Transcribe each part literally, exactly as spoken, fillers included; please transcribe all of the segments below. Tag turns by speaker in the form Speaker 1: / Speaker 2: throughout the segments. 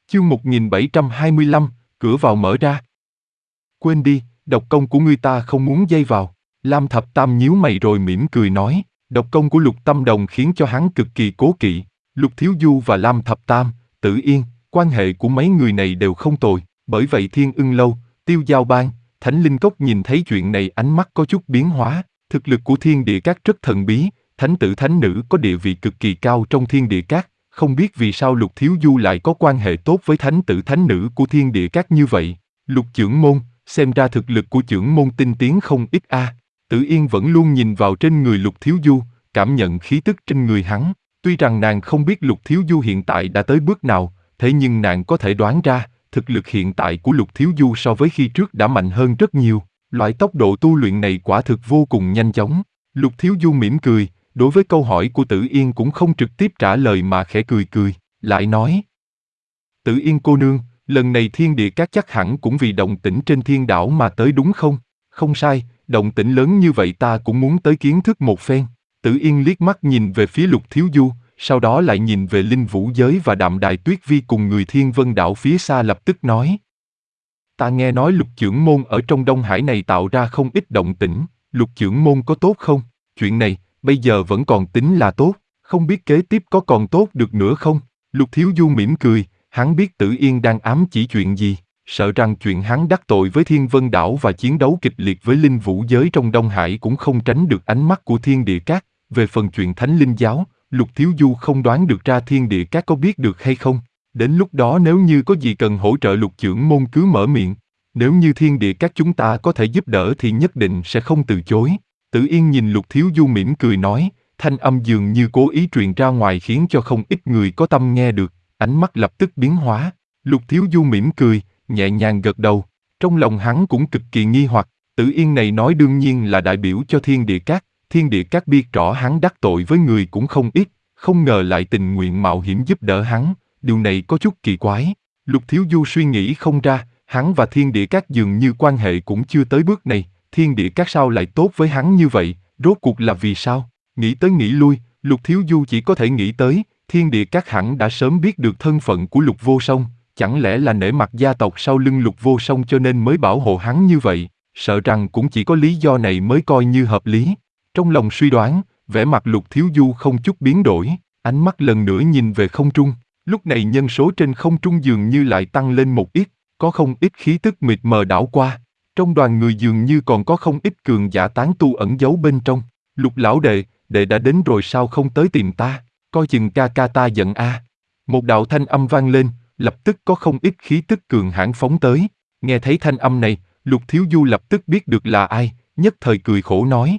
Speaker 1: Chương một nghìn bảy trăm hai mươi lăm, cửa vào mở ra. Quên đi, độc công của ngươi ta không muốn dây vào. Lam Thập Tam nhíu mày rồi mỉm cười nói, độc công của Lục Tâm Đồng khiến cho hắn cực kỳ cố kỵ. Lục Thiếu Du và Lam Thập Tam, Tử Yên, quan hệ của mấy người này đều không tồi, bởi vậy Thiên Ưng Lâu, Tiêu Giao Bang, Thánh Linh Cốc nhìn thấy chuyện này ánh mắt có chút biến hóa. Thực lực của Thiên Địa Các rất thần bí, thánh tử thánh nữ có địa vị cực kỳ cao trong Thiên Địa Các. Không biết vì sao Lục Thiếu Du lại có quan hệ tốt với thánh tử thánh nữ của Thiên Địa Các như vậy. Lục Chưởng Môn, xem ra thực lực của Chưởng Môn tinh tiến không ít a. À. Tử Yên vẫn luôn nhìn vào trên người Lục Thiếu Du, cảm nhận khí tức trên người hắn. Tuy rằng nàng không biết Lục Thiếu Du hiện tại đã tới bước nào, thế nhưng nàng có thể đoán ra, thực lực hiện tại của Lục Thiếu Du so với khi trước đã mạnh hơn rất nhiều. Loại tốc độ tu luyện này quả thực vô cùng nhanh chóng. Lục Thiếu Du mỉm cười, đối với câu hỏi của Tử Yên cũng không trực tiếp trả lời mà khẽ cười cười, lại nói. Tử Yên cô nương, lần này Thiên Địa Các chắc hẳn cũng vì động tĩnh trên thiên đảo mà tới đúng không? Không sai, động tĩnh lớn như vậy ta cũng muốn tới kiến thức một phen. Tử Yên liếc mắt nhìn về phía Lục Thiếu Du, sau đó lại nhìn về Linh Vũ Giới và Đạm Đài Tuyết Vi cùng người Thiên Vân Đảo phía xa lập tức nói. Ta nghe nói Lục Chưởng Môn ở trong Đông Hải này tạo ra không ít động tĩnh, Lục Chưởng Môn có tốt không? Chuyện này, bây giờ vẫn còn tính là tốt, không biết kế tiếp có còn tốt được nữa không? Lục Thiếu Du mỉm cười, hắn biết Tử Yên đang ám chỉ chuyện gì, sợ rằng chuyện hắn đắc tội với Thiên Vân Đảo và chiến đấu kịch liệt với Linh Vũ Giới trong Đông Hải cũng không tránh được ánh mắt của Thiên Địa Các. Về phần chuyện Thánh Linh Giáo, Lục Thiếu Du không đoán được ra Thiên Địa Các có biết được hay không. Đến lúc đó nếu như có gì cần hỗ trợ Lục Chưởng Môn cứ mở miệng. Nếu như Thiên Địa Các chúng ta có thể giúp đỡ thì nhất định sẽ không từ chối. Tử Yên nhìn Lục Thiếu Du mỉm cười nói, thanh âm dường như cố ý truyền ra ngoài khiến cho không ít người có tâm nghe được, ánh mắt lập tức biến hóa. Lục Thiếu Du mỉm cười, nhẹ nhàng gật đầu, trong lòng hắn cũng cực kỳ nghi hoặc, Tử Yên này nói đương nhiên là đại biểu cho Thiên Địa Các, Thiên Địa Các biết rõ hắn đắc tội với người cũng không ít, không ngờ lại tình nguyện mạo hiểm giúp đỡ hắn, điều này có chút kỳ quái. Lục Thiếu Du suy nghĩ không ra, hắn và Thiên Địa Các dường như quan hệ cũng chưa tới bước này. Thiên Địa Các sao lại tốt với hắn như vậy, rốt cuộc là vì sao? Nghĩ tới nghĩ lui, Lục Thiếu Du chỉ có thể nghĩ tới, Thiên Địa Các hẳn đã sớm biết được thân phận của Lục Vô Song, chẳng lẽ là nể mặt gia tộc sau lưng Lục Vô Song cho nên mới bảo hộ hắn như vậy, sợ rằng cũng chỉ có lý do này mới coi như hợp lý. Trong lòng suy đoán, vẻ mặt Lục Thiếu Du không chút biến đổi, ánh mắt lần nữa nhìn về không trung, lúc này nhân số trên không trung dường như lại tăng lên một ít, có không ít khí tức mịt mờ đảo qua. Trong đoàn người dường như còn có không ít cường giả tán tu ẩn giấu bên trong. Lục lão đệ, đệ đã đến rồi sao không tới tìm ta, coi chừng ca ca ta giận a. À. Một đạo thanh âm vang lên, lập tức có không ít khí tức cường hãn phóng tới. Nghe thấy thanh âm này, Lục Thiếu Du lập tức biết được là ai, nhất thời cười khổ nói.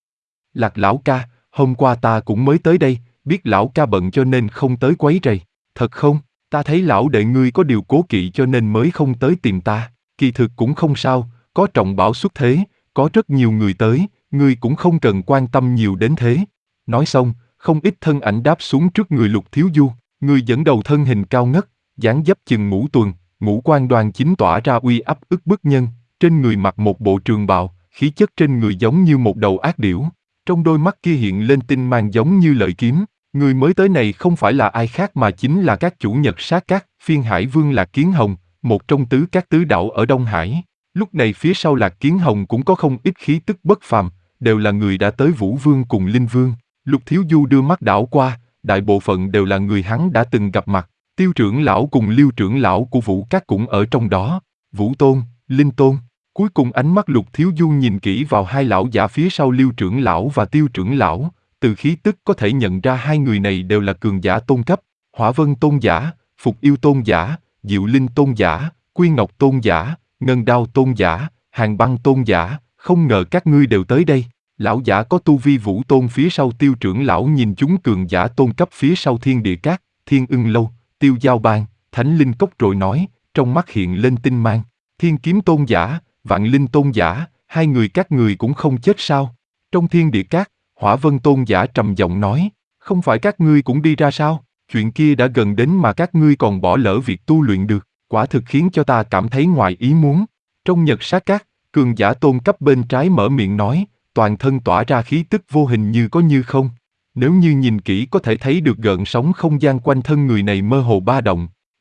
Speaker 1: Lạc lão ca, hôm qua ta cũng mới tới đây, biết lão ca bận cho nên không tới quấy rầy. Thật không, ta thấy lão đệ ngươi có điều cố kỵ cho nên mới không tới tìm ta, kỳ thực cũng không sao. Có trọng bảo xuất thế, có rất nhiều người tới, ngươi cũng không cần quan tâm nhiều đến thế. Nói xong, không ít thân ảnh đáp xuống trước người Lục Thiếu Du, người dẫn đầu thân hình cao ngất, dáng dấp chừng ngũ tuần, ngũ quan đoan chính tỏa ra uy áp ức bức nhân, trên người mặc một bộ trường bào, khí chất trên người giống như một đầu ác điểu, trong đôi mắt kia hiện lên tinh mang giống như lợi kiếm. Người mới tới này không phải là ai khác mà chính là các chủ Nhật Sát Các, Phiên Hải Vương Lạc Kiến Hồng, một trong tứ các tứ đảo ở Đông Hải. Lúc này phía sau Lạc Kiến Hồng cũng có không ít khí tức bất phàm, đều là người đã tới Vũ Vương cùng Linh Vương. Lục Thiếu Du đưa mắt đảo qua, đại bộ phận đều là người hắn đã từng gặp mặt. Tiêu trưởng lão cùng Liêu trưởng lão của Vũ Các cũng ở trong đó. Vũ Tôn, Linh Tôn. Cuối cùng ánh mắt Lục Thiếu Du nhìn kỹ vào hai lão giả phía sau Liêu trưởng lão và Tiêu trưởng lão, từ khí tức có thể nhận ra hai người này đều là cường giả tôn cấp. Hỏa Vân Tôn giả, Phục Yêu Tôn giả, Diệu Linh Tôn giả, Quy Ngọc Tôn giả, Ngân Đao Tôn giả, Hàn Băng Tôn giả, không ngờ các ngươi đều tới đây. Lão giả có tu vi Vũ Tôn phía sau Tiêu trưởng lão nhìn chúng cường giả tôn cấp phía sau Thiên Địa Các, Thiên Ưng Lâu, Tiêu Giao Bang, Thánh Linh Cốc rồi nói, trong mắt hiện lên tinh mang. Thiên Kiếm Tôn giả, Vạn Linh Tôn giả, hai người các người cũng không chết sao? Trong Thiên Địa Các, Hỏa Vân Tôn giả trầm giọng nói, không phải các ngươi cũng đi ra sao? Chuyện kia đã gần đến mà các ngươi còn bỏ lỡ việc tu luyện được, quả thực khiến cho ta cảm thấy ngoài ý muốn. Trong Nhật Sát Các, cường giả tôn cấp bên trái mở miệng nói, toàn thân tỏa ra khí tức vô hình như có như không. Nếu như nhìn kỹ có thể thấy được gợn sóng không gian quanh thân người này mơ hồ ba động.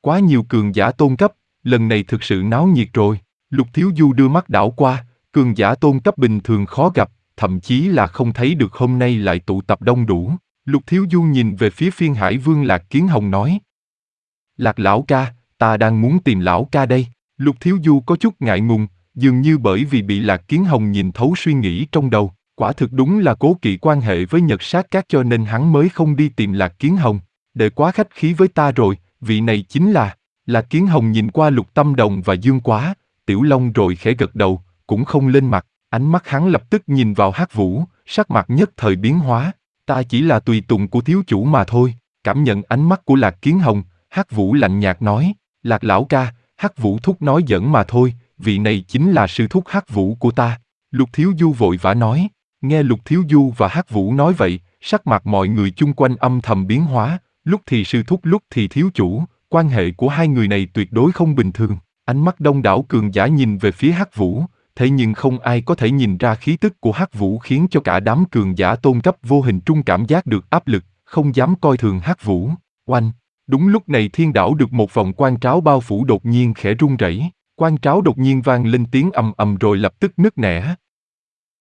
Speaker 1: quá nhiều cường giả tôn cấp, lần này thực sự náo nhiệt rồi. Lục Thiếu Du đưa mắt đảo qua, cường giả tôn cấp bình thường khó gặp, thậm chí là không thấy được hôm nay lại tụ tập đông đủ. Lục Thiếu Du nhìn về phía Phiên Hải Vương Lạc Kiến Hồng nói. Lạc lão ca, ta đang muốn tìm lão ca đây. Lục Thiếu Du có chút ngại ngùng, dường như bởi vì bị Lạc Kiến Hồng nhìn thấu suy nghĩ trong đầu. Quả thực đúng là cố kỵ quan hệ với Nhật Sát Các cho nên hắn mới không đi tìm Lạc Kiến Hồng. Đệ quá khách khí với ta rồi, vị này chính là... Lạc Kiến Hồng nhìn qua Lục Tâm Đồng và Dương Quá, Tiểu Long rồi khẽ gật đầu, cũng không lên mặt. Ánh mắt hắn lập tức nhìn vào Hắc Vũ, sắc mặt nhất thời biến hóa. Ta chỉ là tùy tùng của thiếu chủ mà thôi. Cảm nhận ánh mắt của Lạc Kiến Hồng, Hắc Vũ lạnh nhạt nói, Lạc lão ca, Hắc Vũ thúc nói giỡn mà thôi, vị này chính là sư thúc Hắc Vũ của ta. Lục Thiếu Du vội vã nói. Nghe Lục Thiếu Du và Hắc Vũ nói vậy, sắc mặt mọi người chung quanh âm thầm biến hóa, lúc thì sư thúc lúc thì thiếu chủ, quan hệ của hai người này tuyệt đối không bình thường. Ánh mắt đông đảo cường giả nhìn về phía Hắc Vũ, thế nhưng không ai có thể nhìn ra khí tức của Hắc Vũ khiến cho cả đám cường giả tôn cấp vô hình trung cảm giác được áp lực, không dám coi thường Hắc Vũ. Oanh! Đúng lúc này thiên đảo được một vòng quang tráo bao phủ đột nhiên khẽ rung rẩy, quang tráo đột nhiên vang lên tiếng ầm ầm rồi lập tức nứt nẻ.